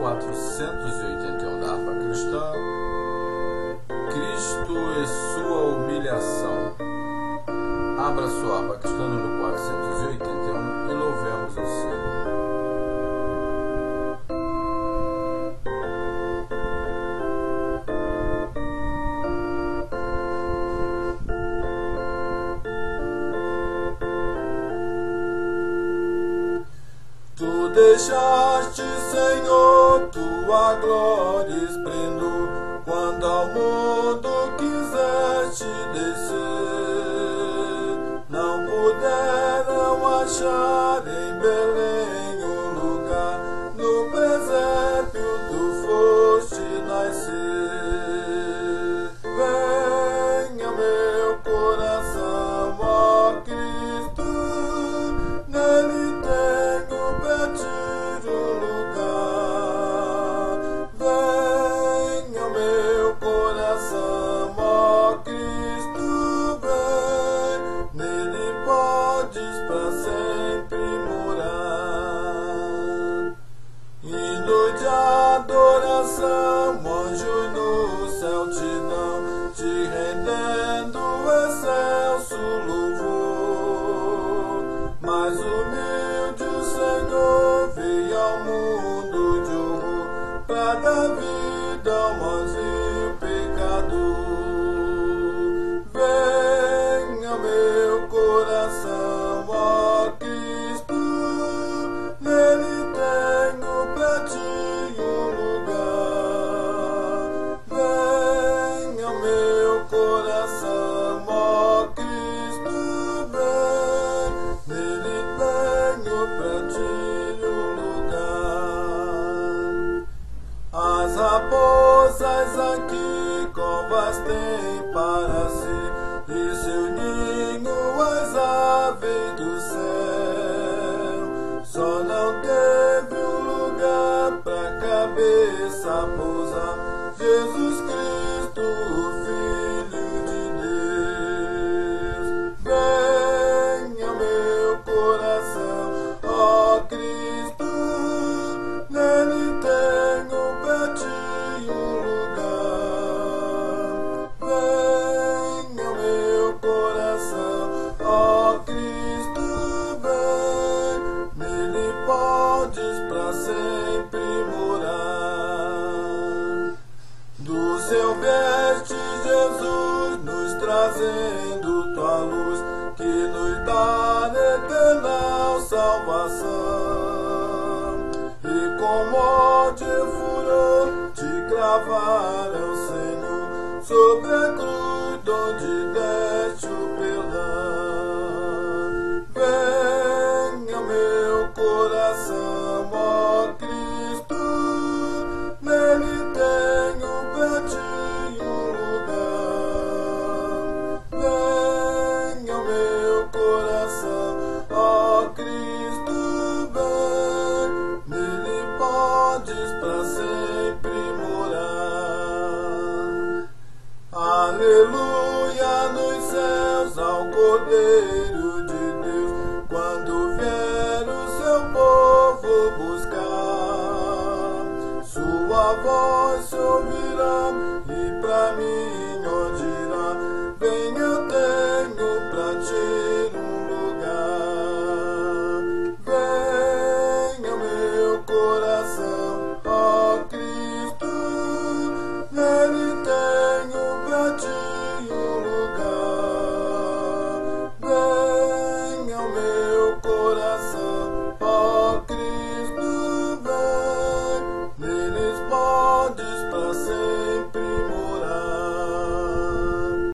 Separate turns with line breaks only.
481 da harpa cristã, Cristo e sua humilhação. Abra sua harpa cristã número 481 e louvemos o Senhor.
Tu deixaste, Senhor, tua glória e esplendor, quando ao mundo quiseste descer. Não puderam achar em Belém um lugar, no presépio tu foste nascer. Venha meu coração, ó Cristo, nele adoração, anjos no céu te dão, te rendendo excelso louvor. Mais humilde o Senhor veio ao mundo de horror, pra dar vida ao mansinho pecador. Venha meu coração, ó Cristo, nele tenho pra ti As raposas aqui covas têm para si, e seu ninho as aves do céu. Só não teve um lugar pra cabeça pousar, Jesus Cristo, o Filho de Deus. Venha meu coração, ó Cristo, nele tenho pra ti um lugar. Venha meu coração, ó Cristo, vem, nele podes pra sempre morar. Do seu veste Jesus nos trazendo tua luz, que nos dá eterna salvação. E com morte e furor te cravaram, Senhor, sobre a cruz donde deste o perdão. Venha meu coração, ó Cristo, nele tenho pra ti um lugar. Venha meu coração, ó Cristo, vem, nele podes pra sempre morar. Aleluia nos céus ao Cordeiro de Deus, quando vier o seu povo buscar. Sua voz se ouvirá